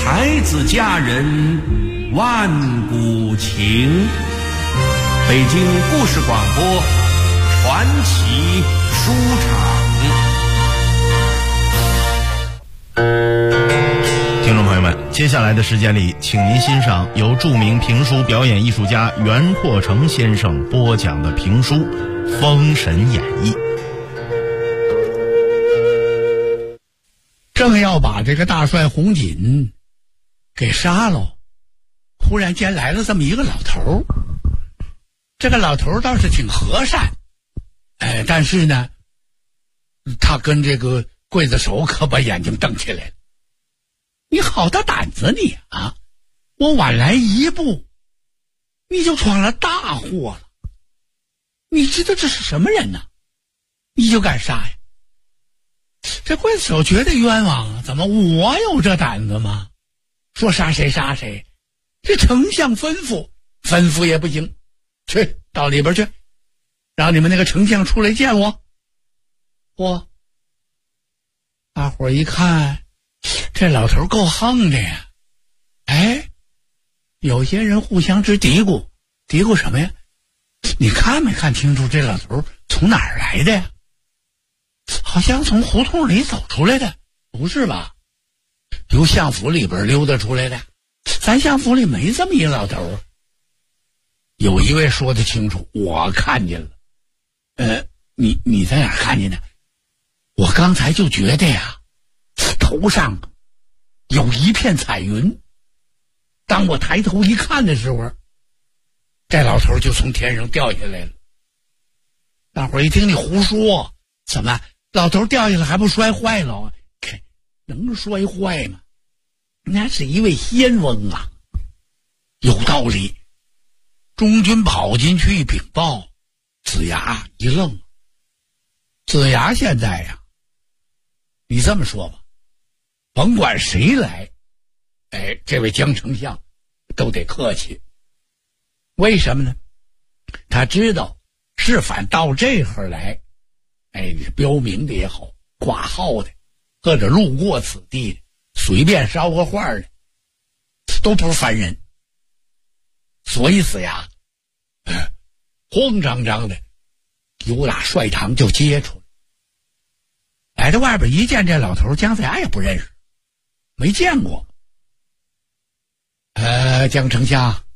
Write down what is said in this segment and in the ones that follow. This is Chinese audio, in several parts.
才子佳人万古情。北京故事广播传奇书场。 听众朋友们，接下来的时间里，请您欣赏由著名评书表演艺术家袁阔成先生播讲的评书《封神演义》。 正要把这个大帅红锦给杀了，忽然间来了这么一个老头。这个老头倒是挺和善，但是呢，他跟这个刽子手可把眼睛瞪起来了。你好大胆子你啊！我晚来一步，你就闯了大祸了。你知道这是什么人呢？你就敢杀呀？这刽子手觉得冤枉啊！怎么我有这胆子吗？说杀谁杀谁，这丞相吩咐也不行。去到里边去，让你们那个丞相出来见我。嚯！大伙儿一看，这老头够横的呀！有些人互相直嘀咕什么呀？你看没看清楚这老头从哪儿来的呀？好像从胡同里走出来的，不是吧？由相府里边溜达出来的，咱相府里没这么一老头。有一位说得清楚，我看见了。你在哪儿看见的？我刚才就觉得呀，头上有一片彩云。当我抬头一看的时候，这老头就从天上掉下来了。大伙儿一听你胡说，怎么老头掉下来还不摔坏了？能摔坏吗？那是一位仙翁啊，有道理。中军跑进去一禀报，子牙一愣。子牙现在呀，你这么说吧，甭管谁来，这位江丞相都得客气。为什么呢？他知道是反到这会儿来，标明的也好，挂号的，或者路过此地的，随便捎个话的，都不是凡人。所以子牙慌张张的由打帅堂就接出来。来到外边一见这老头，姜子牙也不认识，没见过。江丞相，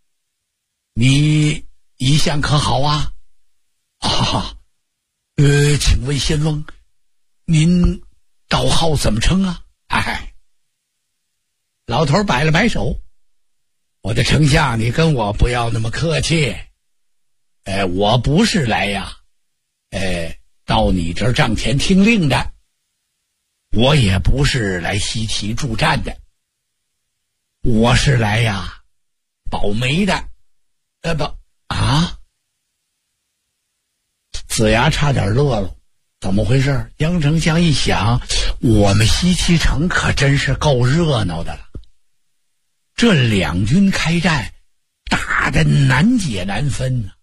你一向可好啊？请问仙翁，您道号怎么称啊？老头摆了摆手，我的丞相，你跟我不要那么客气。我不是来呀，到你这儿帐前听令的，我也不是来西岐助战的，我是来呀保媒的。子牙差点乐了，怎么回事？江丞相一想，我们西岐城可真是够热闹的了，这两军开战，打得难解难分呢。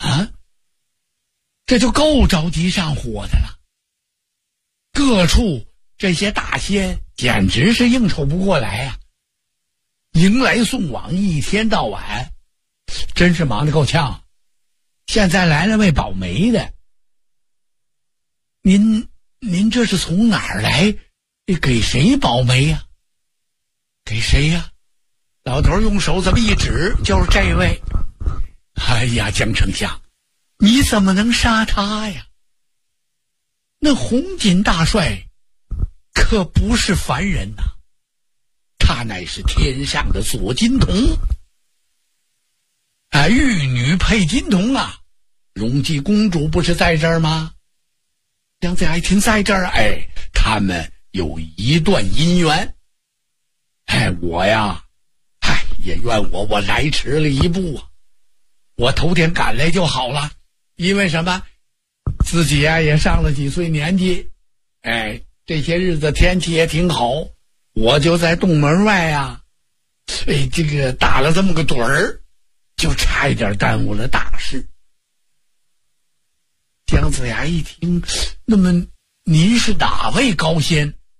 这就够着急上火的了。各处这些大仙简直是应酬不过来呀，迎来送往，一天到晚，真是忙得够呛。现在来了位保媒的，您这是从哪儿来？给谁保媒呀？给谁呀？老头用手这么一指，就是这位。江丞相，你怎么能杀他呀？那红锦大帅可不是凡人呐，他乃是天上的左金童。玉女配金童啊，荣姬公主不是在这儿吗？姜子牙一听在这儿，他们有一段姻缘。我呀，也怨我来迟了一步啊，我头天赶来就好了。因为什么？自己也上了几岁年纪，这些日子天气也挺好，我就在洞门外啊，这个打了这么个盹儿，就差一点耽误了大事。姜子牙一听，那么您是哪位高仙？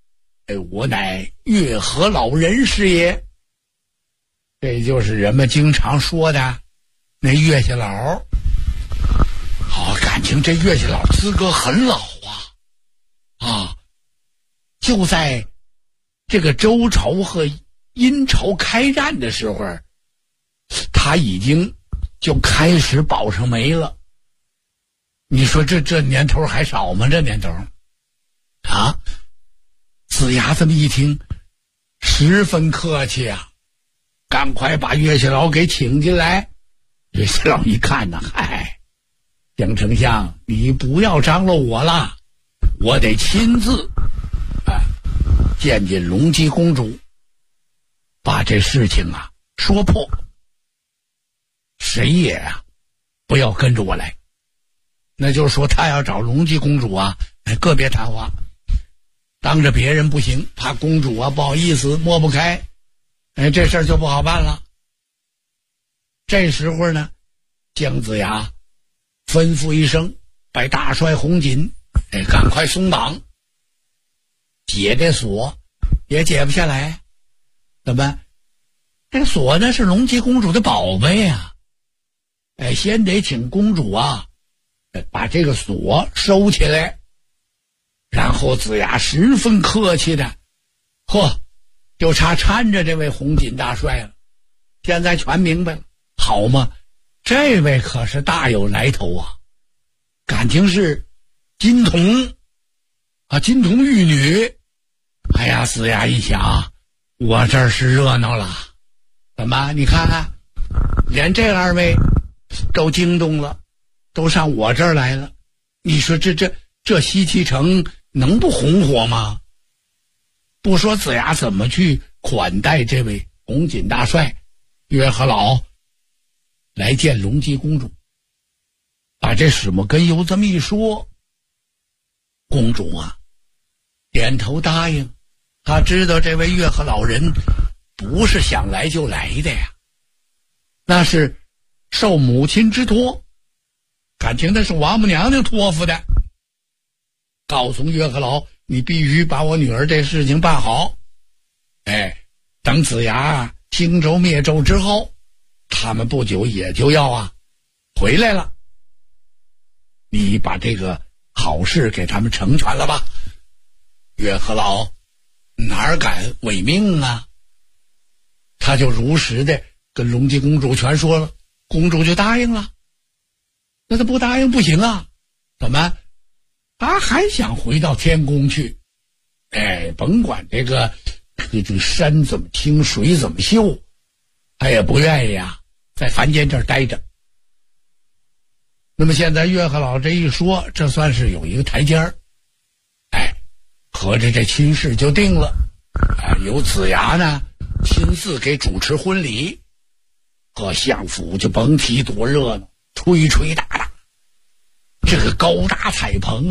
我乃月河老人是也。这就是人们经常说的那月下老。好，感情这月下老资格很老啊，就在这个周朝和殷朝开战的时候，他已经就开始保上媒了。你说这年头还少吗？这年头啊！子牙这么一听，十分客气啊，赶快把岳下老给请进来。岳下老一看呢，嗨，姜丞相，你不要张罗我了，我得亲自见见隆基公主，把这事情说破。谁也不要跟着我来。那就是说，他要找隆基公主个别谈话，当着别人不行，怕公主不好意思抹不开，这事儿就不好办了。这时候呢，姜子牙吩咐一声，把大帅红锦赶快松绑，解这锁也解不下来。怎么？这个锁呢是隆基公主的宝贝啊！先得请公主把这个锁收起来。然后子牙十分客气的，就差搀着这位红锦大帅了。现在全明白了，好嘛，这位可是大有来头啊，感情是金童金童玉女。哎呀，子牙一想，我这儿是热闹了。怎么？你看看，连这二位都惊动了，都上我这儿来了。你说这西岐城能不红火吗？不说子牙怎么去款待这位红锦大帅，约和老来见隆基公主，把这始末根由这么一说，公主点头答应。他知道这位月和老人不是想来就来的呀，那是受母亲之托，感情那是王母娘娘托付的，告诉月和老，你必须把我女儿这事情办好。等子牙兴周灭纣之后，他们不久也就要回来了，你把这个好事给他们成全了吧。月和老哪敢违命他就如实的跟隆基公主全说了，公主就答应了。那他不答应不行怎么？他还想回到天宫去，甭管这个山怎么清水怎么秀，他也不愿意在凡间这儿待着。那么现在月和老这一说，这算是有一个台阶儿，合着这亲事就定了。由子牙呢亲自给主持婚礼，相府就甭提多热闹，吹吹打打，这个高大彩棚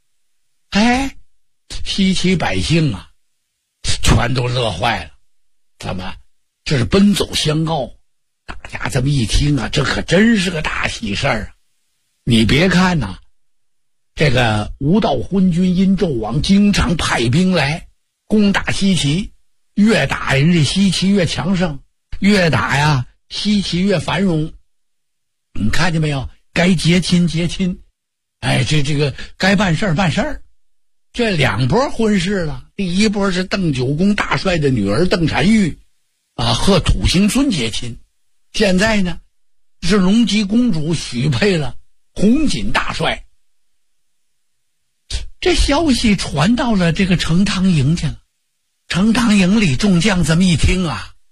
西岐百姓全都乐坏了。怎么？这是奔走相告，大家这么一听这可真是个大喜事儿你别看这个无道昏君殷纣王经常派兵来攻打西岐，越打人这西岐越强盛，越打西岐越繁荣。你看见没有？该结亲结亲，这个该办事办事。这两波婚事了，第一波是邓九公大帅的女儿邓婵玉和土行孙结亲，现在呢是隆基公主许配了红锦大帅。这消息传到了这个成汤营去了，成汤营里众将这么一听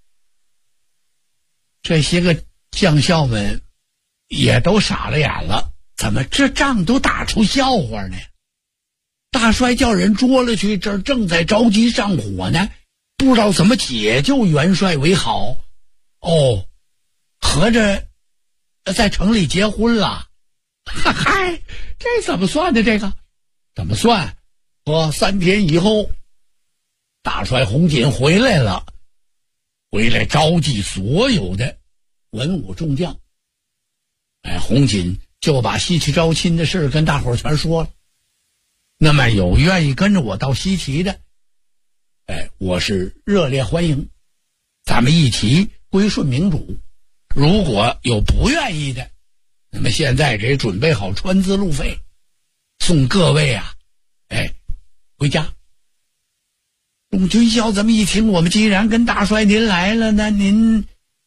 这些个将校们也都傻了眼了，怎么这仗都打出笑话呢？大帅叫人捉了去，这儿正在着急上火呢，不知道怎么解救元帅为好。合着在城里结婚了。嗨，这怎么算的？这个怎么算？3天以后，大帅红锦回来了，回来召集所有的文武众将。红锦就把西岐招亲的事跟大伙儿全说了。那么有愿意跟着我到西岐的， 我是热烈欢迎，咱们一起归顺明主。如果有不愿意的，那么现在给准备好船资路费，送各位啊，回家。众军校这么一听，我们既然跟大帅您来了，那您，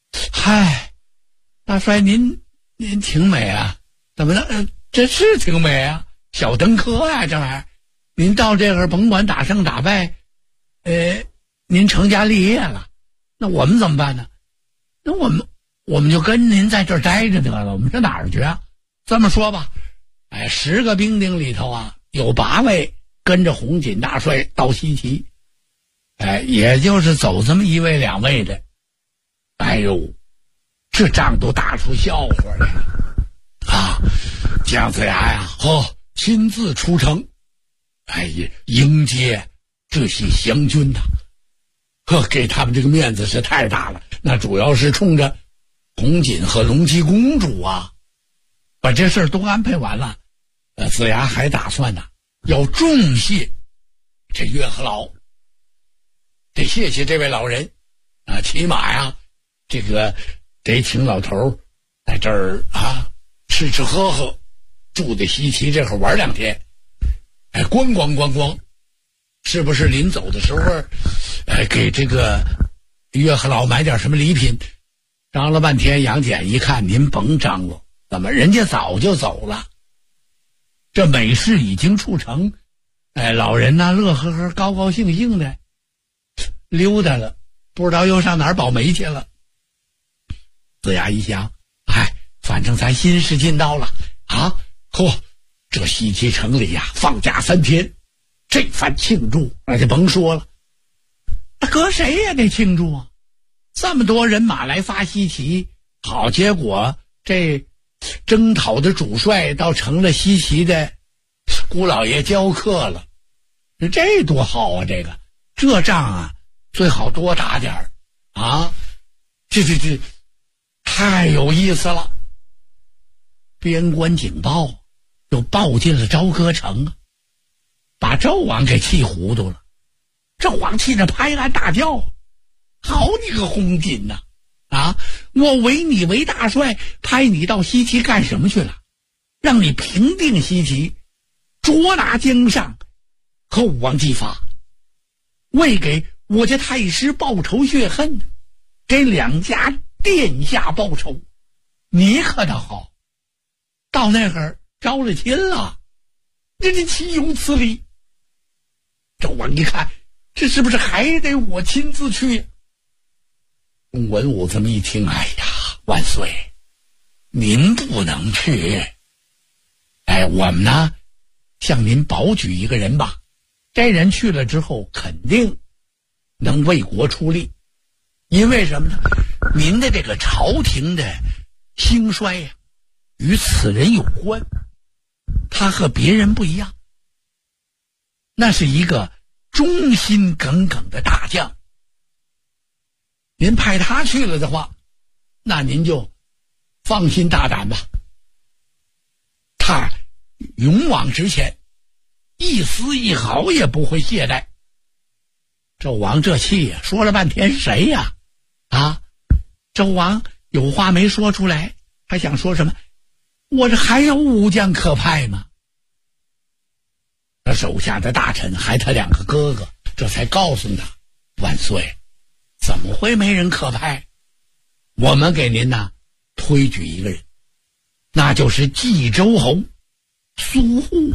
大帅您挺美啊，怎么了？这是挺美啊，小登科啊，这玩意儿，您到这会甭管打胜打败，您成家立业了，那我们怎么办呢？那我们就跟您在这儿待着得了，我们上哪儿去啊？这么说吧，10个兵丁里头啊，有8位跟着红锦大帅到西岐，也就是走这么1位2位的，哎呦，这仗都打出笑话来了啊！姜子牙呀，亲自出城，迎接这些降军呐，给他们这个面子是太大了。那主要是冲着红锦和隆基公主啊，把这事儿都安排完了。子牙还打算呢，要重谢这岳和老，得谢谢这位老人啊，起码呀，这个得请老头在这儿啊吃吃喝喝，住在西岐这会儿玩2天，咣咣咣咣，是不是临走的时候，给这个岳和老买点什么礼品？张了半天，杨戬一看，您甭张罗，怎么人家早就走了？这美事已经促成，老人呢乐呵呵、高高兴兴的溜达了，不知道又上哪儿保媒去了。子牙一想，反正咱新时进到了啊，这西岐城里呀，放假3天，这番庆祝那就甭说了，搁谁也得庆祝啊！这么多人马来发西岐，好结果这征讨的主帅倒成了西岐的姑老爷教课了，这多好啊！这仗啊，最好多打点儿啊！这太有意思了。边关警报就报进了朝歌城啊，把纣王给气糊涂了。纣王气着拍案大叫：“好你个红锦呐！我委你为大帅，派你到西岐干什么去了？让你平定西岐，捉拿江上，后王继发，为给我家太师报仇雪恨，给2家殿下报仇。你可倒好，到那会儿招了亲了，这岂有此理！”纣王一看，这是不是还得我亲自去？文武这么一听，万岁，您不能去。我们呢，向您保举一个人吧。这人去了之后，肯定能为国出力。因为什么呢？您的这个朝廷的兴衰呀，与此人有关。他和别人不一样，那是一个忠心耿耿的大将。您派他去了的话，那您就放心大胆吧。他勇往直前，一丝一毫也不会懈怠。纣王这气呀，说了半天谁呀？纣王有话没说出来，还想说什么？我这还有武将可派吗？他手下的大臣还他2个哥哥，这才告诉他：万岁，怎么会没人可派？我们给您呢推举一个人，那就是冀州侯苏护。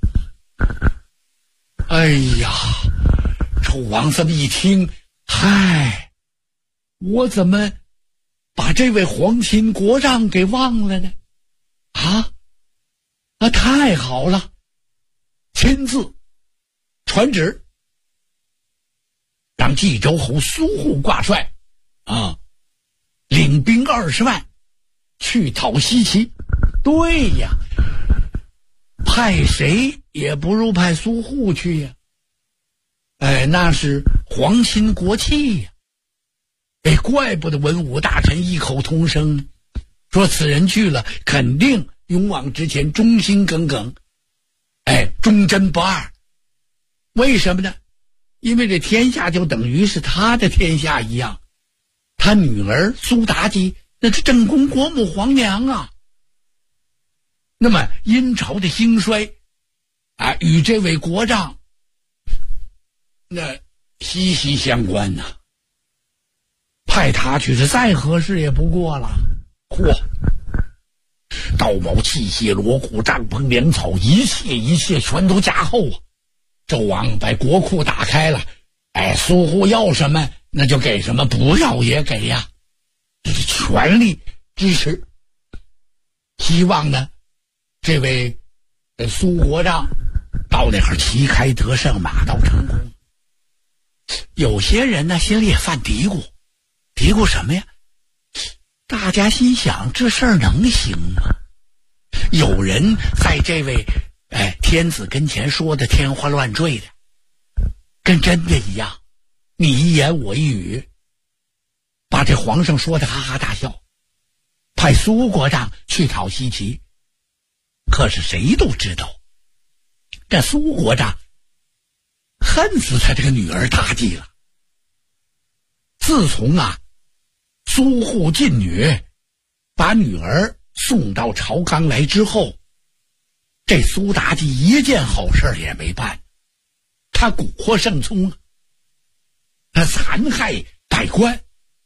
纣王这么一听，我怎么把这位皇亲国丈给忘了呢？太好了，亲自传旨，让冀州侯苏护挂帅领兵20万去讨西岐。对呀，派谁也不如派苏护去呀。那是皇亲国戚呀。怪不得文武大臣异口同声说此人去了肯定勇往直前，忠心耿耿，忠贞不二。为什么呢？ 因为这天下就等于是他的天下一样。他女儿苏妲己那是正宫国母皇娘啊。那么殷朝的兴衰啊，与这位国丈那息息相关呐。派他去是再合适也不过了。嚯，刀矛器械锣鼓帐篷粮草，一切全都加厚啊。纣王把国库打开了，苏护要什么那就给什么，不要也给呀，这是全力支持。希望呢这位苏国丈到那儿旗开得胜，马到成功。有些人呢心里也犯嘀咕什么呀？大家心想这事儿能行吗？有人在这位天子跟前说的天花乱坠的，跟真的一样，你一言我一语，把这皇上说的哈哈大笑。派苏国丈去讨西岐，可是谁都知道这苏国丈恨死他这个女儿妲己了。自从苏护禁女，把女儿送到朝纲来之后，这苏妲己一件好事也没办。他蛊惑圣聪，他残害百官，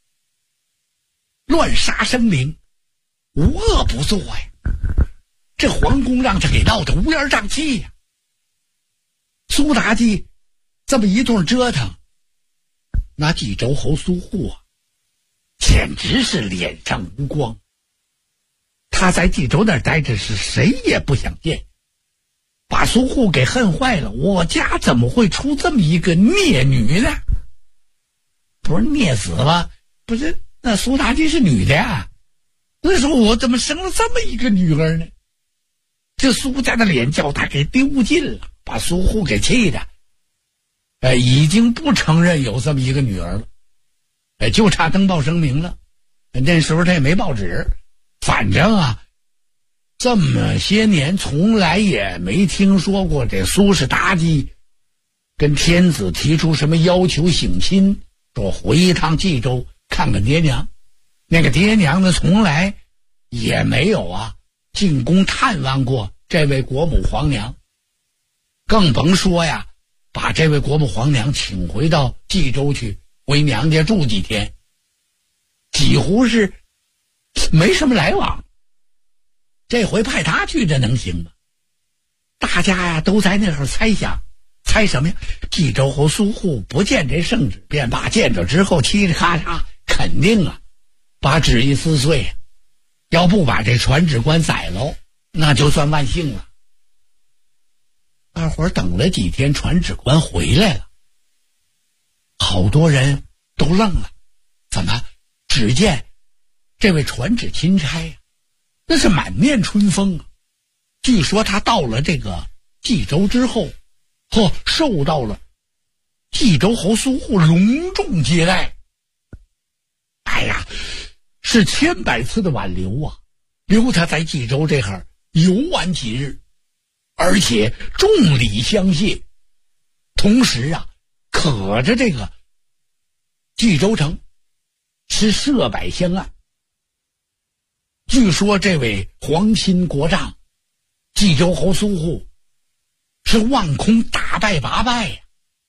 乱杀生灵，无恶不作呀。这皇宫让他给闹得乌烟瘴气呀。苏妲己这么一顿折腾，那冀州侯苏护简直是脸上无光。他在冀州那儿待着是谁也不想见，把苏护给恨坏了。我家怎么会出这么一个孽女呢？不是孽死了，不是，那苏妲己是女的呀。那时候我怎么生了这么一个女儿呢？这苏家的脸叫他给丢尽了，把苏护给气的已经不承认有这么一个女儿了，就差登报声明了。那时候他也没报纸，反正这么些年从来也没听说过这苏氏妲己跟天子提出什么要求省亲，说回一趟冀州看看爹娘。那个爹娘呢，从来也没有进宫探望过这位国母皇娘，更甭说把这位国母皇娘请回到冀州去回娘家住几天，几乎是没什么来往。这回派他去，这能行吗？大家都在那会儿猜想，猜什么呀？冀州侯苏护不见这圣旨便罢，见着之后嘁哩咔嚓，肯定把旨意撕碎，要不把这传旨官宰喽，那就算万幸了。大伙儿等了几天，传旨官回来了，好多人都愣了。怎么？只见这位传旨钦差那是满面春风据说他到了这个冀州之后，受到了冀州侯苏护隆重接待。是千百次的挽留留他在冀州这儿游玩几日，而且重礼相谢。同时可着这个冀州城是设摆香案。据说这位皇亲国丈冀州侯苏护是望空大拜拔拜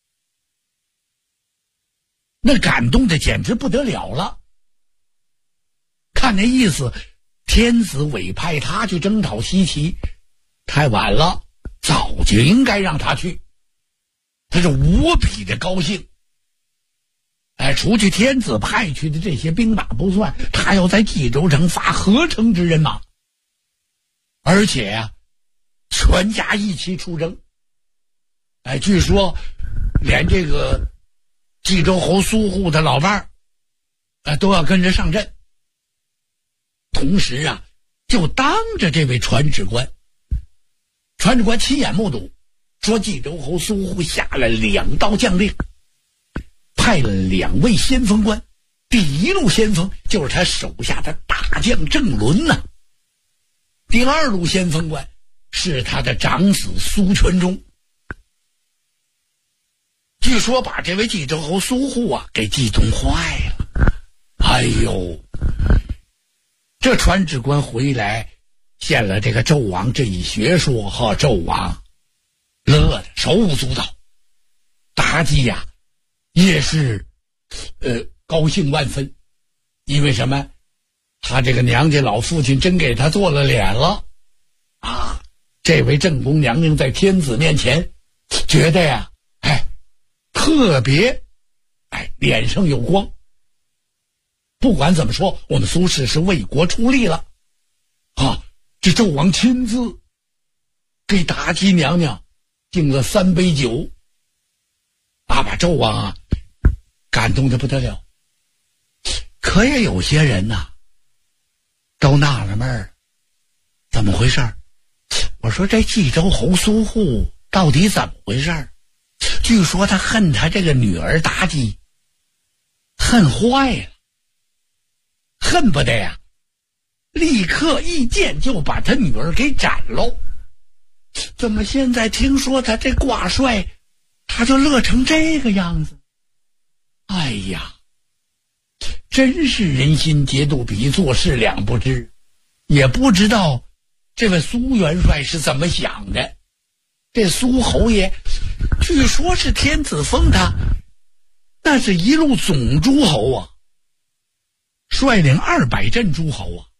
那感动的简直不得了了。看那意思，天子委派他去征讨西岐太晚了，早就应该让他去。他是无比的高兴。除去天子派去的这些兵马不算，他要在冀州城发合城之人马，而且全家一起出征。据说连这个冀州侯苏护的老伴都要跟着上阵。同时就当着这位传旨官亲眼目睹，说冀州侯苏护下了2道将令，派了2位先锋官。第一路先锋就是他手下的大将郑伦第2路先锋官是他的长子苏全忠。 据说把这位冀州侯苏护啊给激动坏了。哎呦，这传旨官回来献了这个纣王这一学说，和纣王乐得手舞足蹈，妲己呀也是高兴万分。因为什么？他这个娘家老父亲真给他做了脸了啊！这位正宫娘娘在天子面前觉得呀，特别脸上有光。不管怎么说，我们苏轼是为国出力了啊！这纣王亲自给妲己娘娘敬了3杯酒啊，把纣王啊感动得不得了。可也有些人呐都纳了闷儿，怎么回事？我说这冀州侯苏护到底怎么回事？据说他恨他这个女儿妲己，恨坏了，恨不得呀立刻一剑就把他女儿给斩喽。怎么现在听说他这挂帅他就乐成这个样子？哎呀，真是人心皆肚皮，做事两不知。也不知道这位苏元帅是怎么想的。这苏侯爷据说是天子封他，那是一路总诸侯啊，率领200镇诸侯啊，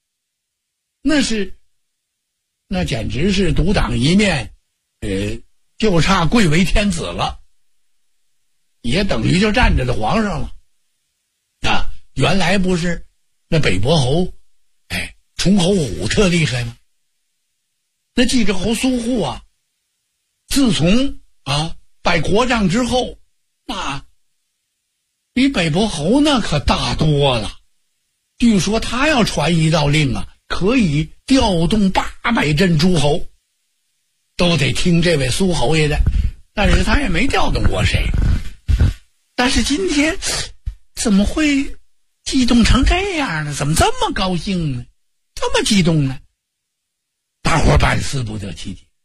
那简直是独当一面，就差贵为天子了，也等于就站着的皇上了啊！原来不是那北伯侯崇侯虎特厉害吗？那冀州侯苏护啊，自从拜国丈之后，那比北伯侯那可大多了。据说他要传一道令啊，可以调动800镇诸侯，都得听这位苏侯爷的。但是他也没调动过谁。但是今天怎么会激动成这样呢？怎么这么高兴呢？这么激动呢？大伙百思不得其解。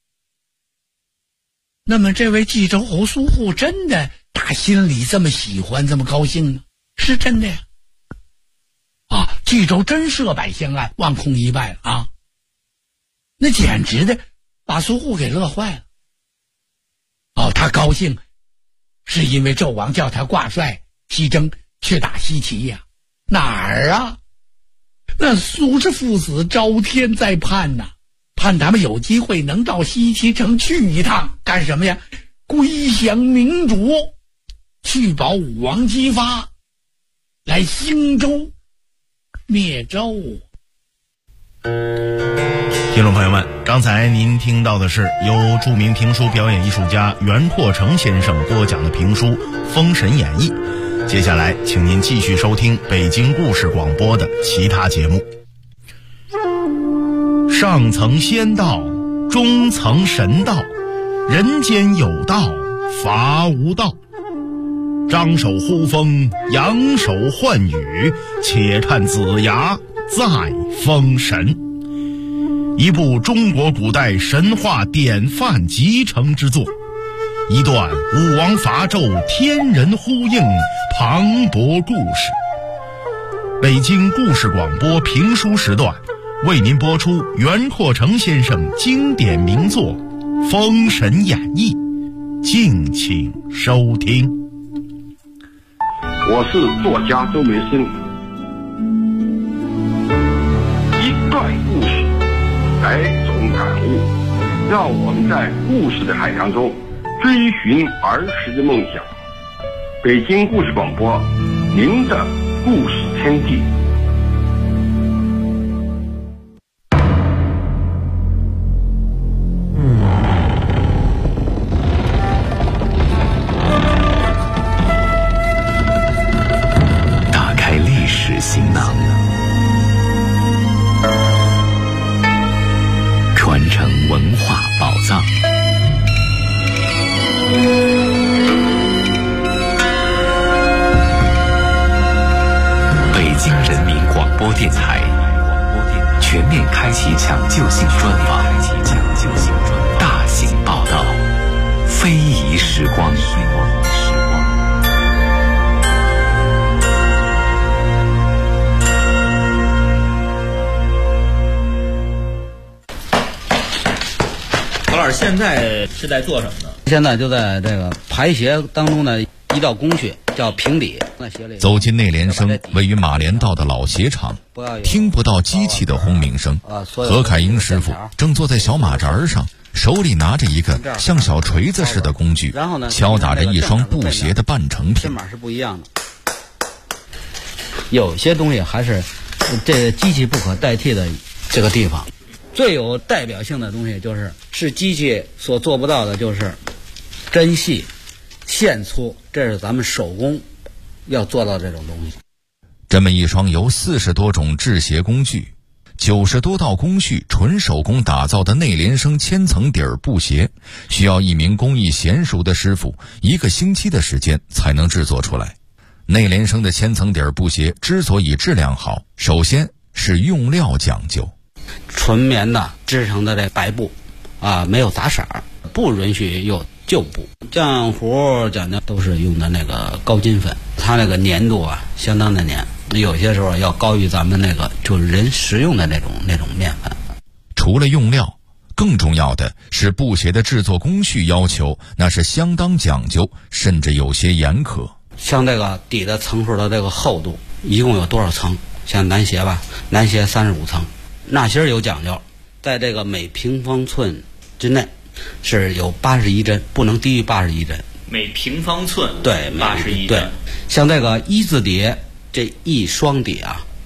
那么这位冀州侯苏护真的打心里这么喜欢这么高兴呢？是真的呀。冀州真社百相爱，万空一败了啊！那简直的把苏护给乐坏了。他高兴是因为纣王叫他挂帅西征去打西岐呀。哪儿啊？那苏氏父子朝天在盼呐，盼他们有机会能到西岐城去一趟，干什么呀？归降明主，去保武王姬发，来兴周灭纣。 听众朋友们，刚才您听到的是由著名评书表演艺术家袁阔成先生播讲的评书《封神演义》。接下来请您继续收听北京故事广播的其他节目。上层仙道，中层神道，人间有道，伐无道。张手呼风，扬手唤雨，且看子牙在封神。一部中国古代神话典范集成之作，一段武王伐纣天人呼应磅礴故事。北京故事广播评书时段为您播出袁阔成先生经典名作《封神演义》，敬请收听。 我是作家周梅生。一段故事，百种感悟，让我们在故事的海洋中追寻儿时的梦想。北京故事广播，您的故事天地。 打开历史行囊，传承文化宝藏。北京人民广播电台全面开启抢救性专访，大型报道， 非遗时光。 何老师现在是在做什么呢？ 现在就在这个排协当中的一道工序叫平底。 走进内联升位于马连道的老鞋厂，听不到机器的轰鸣声。何凯英师傅正坐在小马扎上，手里拿着一个像小锤子似的工具，敲打着一双布鞋的半成品。 针码是不一样的，有些东西还是这机器不可代替的这个地方。最有代表性的东西是机器所做不到的，就是针细、线粗，这是咱们手工要做到这种东西。 这么一双由40多种制鞋工具、90多道工序纯手工打造的内联升千层底儿布鞋，需要一名工艺娴熟的师傅1个星期的时间才能制作出来。内联升的千层底儿布鞋之所以质量好，首先是用料讲究。 纯棉的织成的这白布没有杂色，不允许有旧布。浆糊讲究都是用的那个高筋粉，它那个粘度相当的粘，有些时候要高于咱们那个就是人食用的那种面粉。 除了用料，更重要的是布鞋的制作工序要求，那是相当讲究，甚至有些严苛。 像这个底的层数的这个厚度一共有多少层？像男鞋男鞋35层。纳鞋有讲究，在这个每平方寸之内是有81针，不能低于81针。 每平方寸对 81针。 对，像这个一字底这一双底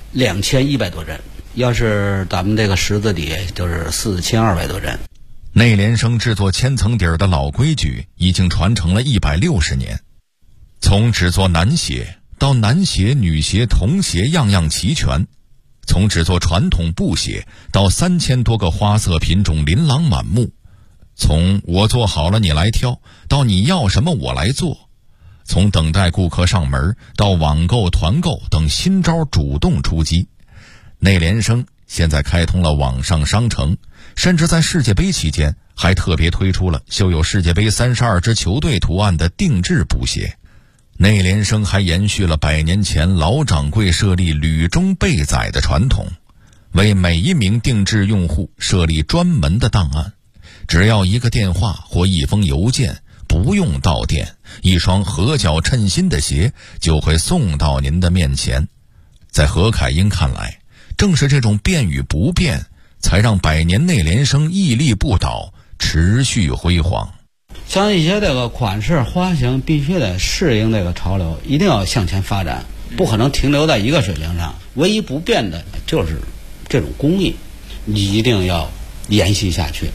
2100多针，要是咱们这个十字底就是4200多针。 内联升制作千层底儿的老规矩已经传承了160年，从只做男鞋到男鞋、女鞋、童鞋样样齐全。从只做传统布鞋到3000多个花色品种琳琅满目，从我做好了你来挑到你要什么我来做，从等待顾客上门到网购团购等新招主动出击。内联升现在开通了网上商城，甚至在世界杯期间还特别推出了绣有世界杯32支球队图案的定制布鞋。内联升还延续了100年前老掌柜设立履中备载的传统，为每一名定制用户设立专门的档案，只要一个电话或一封邮件，不用到店，一双合脚称心的鞋就会送到您的面前。在何凯英看来，正是这种变与不变，才让100年内联升屹立不倒，持续辉煌。 像一些这个款式花型必须得适应这个潮流，一定要向前发展，不可能停留在一个水平上。唯一不变的就是这种工艺，你一定要延续下去。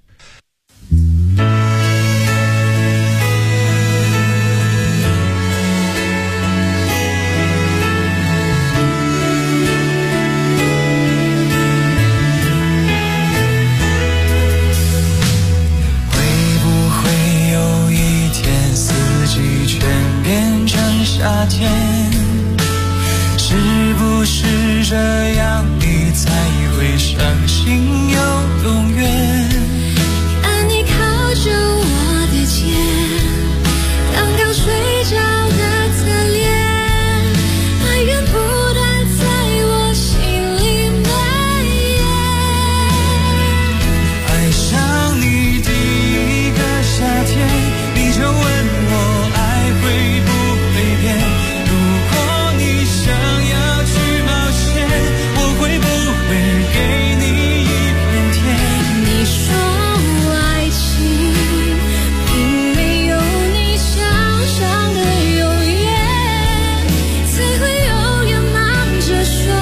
夏天是不是这样你才会伤心又永远？